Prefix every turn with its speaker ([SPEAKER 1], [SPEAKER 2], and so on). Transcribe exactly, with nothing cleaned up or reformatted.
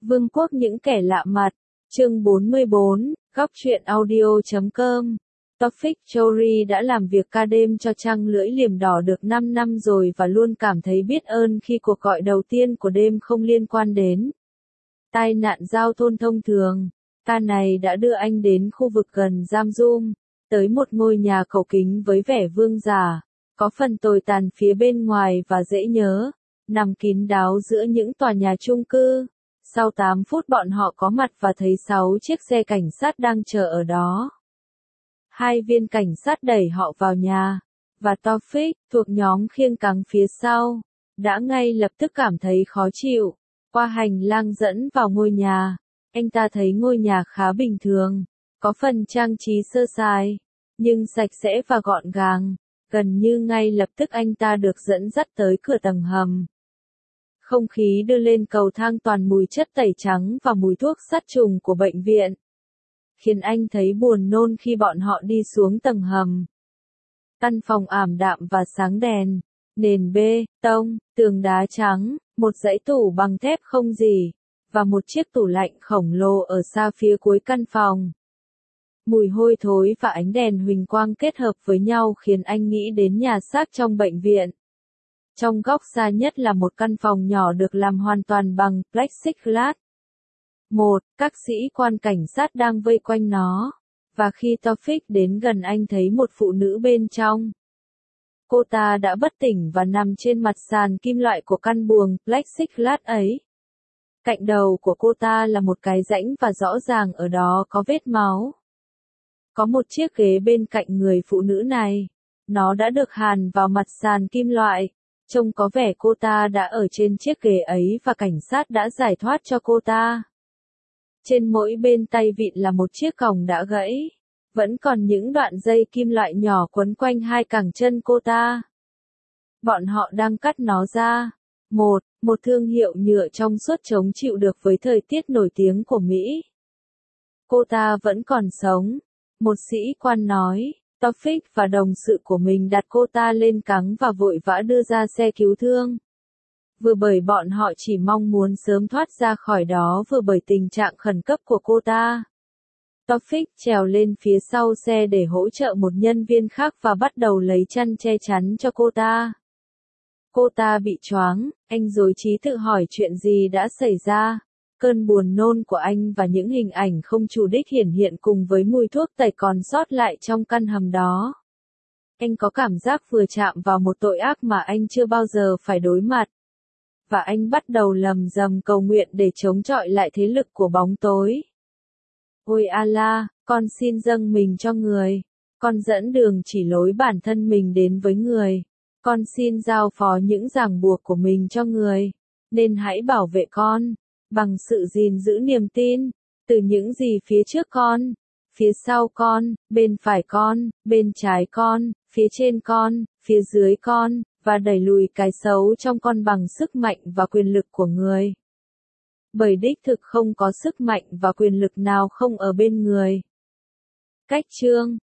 [SPEAKER 1] Vương quốc những kẻ lạ mặt. Chương bốn mươi bốn, góc truyện audio chấm com. Tawfik Jory đã làm việc ca đêm cho trăng lưỡi liềm đỏ được năm năm rồi và luôn cảm thấy biết ơn khi cuộc gọi đầu tiên của đêm không liên quan đến tai nạn giao thông thông thường. Ca này đã đưa anh đến khu vực gần Jamzum, tới một ngôi nhà cổ kính với vẻ vương giả, có phần tồi tàn phía bên ngoài và dễ nhớ, nằm kín đáo giữa những tòa nhà chung cư. Sau tám phút bọn họ có mặt và thấy sáu chiếc xe cảnh sát đang chờ ở đó. Hai viên cảnh sát đẩy họ vào nhà, và Tawfik, thuộc nhóm khiêng cáng phía sau, đã ngay lập tức cảm thấy khó chịu. Qua hành lang dẫn vào ngôi nhà, anh ta thấy ngôi nhà khá bình thường, có phần trang trí sơ sài, nhưng sạch sẽ và gọn gàng. Gần như ngay lập tức anh ta được dẫn dắt tới cửa tầng hầm. Không khí đưa lên cầu thang toàn mùi chất tẩy trắng và mùi thuốc sát trùng của bệnh viện, khiến anh thấy buồn nôn khi bọn họ đi xuống tầng hầm. Căn phòng ảm đạm và sáng đèn, nền bê tông, tường đá trắng, một dãy tủ bằng thép không gì, và một chiếc tủ lạnh khổng lồ ở xa phía cuối căn phòng. Mùi hôi thối và ánh đèn huỳnh quang kết hợp với nhau khiến anh nghĩ đến nhà xác trong bệnh viện. Trong góc xa nhất là một căn phòng nhỏ được làm hoàn toàn bằng plexiglass. Một, các sĩ quan cảnh sát đang vây quanh nó, và khi Tawfik đến gần anh thấy một phụ nữ bên trong. Cô ta đã bất tỉnh và nằm trên mặt sàn kim loại của căn buồng plexiglass ấy. Cạnh đầu của cô ta là một cái rãnh và rõ ràng ở đó có vết máu. Có một chiếc ghế bên cạnh người phụ nữ này. Nó đã được hàn vào mặt sàn kim loại. Trông có vẻ cô ta đã ở trên chiếc ghế ấy và cảnh sát đã giải thoát cho cô ta. Trên mỗi bên tay vịn là một chiếc còng đã gãy. Vẫn còn những đoạn dây kim loại nhỏ quấn quanh hai cẳng chân cô ta. Bọn họ đang cắt nó ra. Một, một thương hiệu nhựa trong suốt chống chịu được với thời tiết nổi tiếng của Mỹ. Cô ta vẫn còn sống. Một sĩ quan nói. Tawfik và đồng sự của mình đặt cô ta lên cáng và vội vã đưa ra xe cứu thương. Vừa bởi bọn họ chỉ mong muốn sớm thoát ra khỏi đó, vừa bởi tình trạng khẩn cấp của cô ta. Tawfik trèo lên phía sau xe để hỗ trợ một nhân viên khác và bắt đầu lấy chăn che chắn cho cô ta. Cô ta bị choáng, anh rối trí tự hỏi chuyện gì đã xảy ra. Cơn buồn nôn của anh và những hình ảnh không chủ đích hiển hiện cùng với mùi thuốc tẩy còn sót lại trong căn hầm đó. Anh có cảm giác vừa chạm vào một tội ác mà anh chưa bao giờ phải đối mặt. Và anh bắt đầu lầm rầm cầu nguyện để chống chọi lại thế lực của bóng tối. Ôi Allah, con xin dâng mình cho người. Con dẫn đường chỉ lối bản thân mình đến với người. Con xin giao phó những ràng buộc của mình cho người. Nên hãy bảo vệ con. Bằng sự gìn giữ niềm tin, từ những gì phía trước con, phía sau con, bên phải con, bên trái con, phía trên con, phía dưới con, và đẩy lùi cái xấu trong con bằng sức mạnh và quyền lực của người. Bởi đích thực không có sức mạnh và quyền lực nào không ở bên người. Cách chương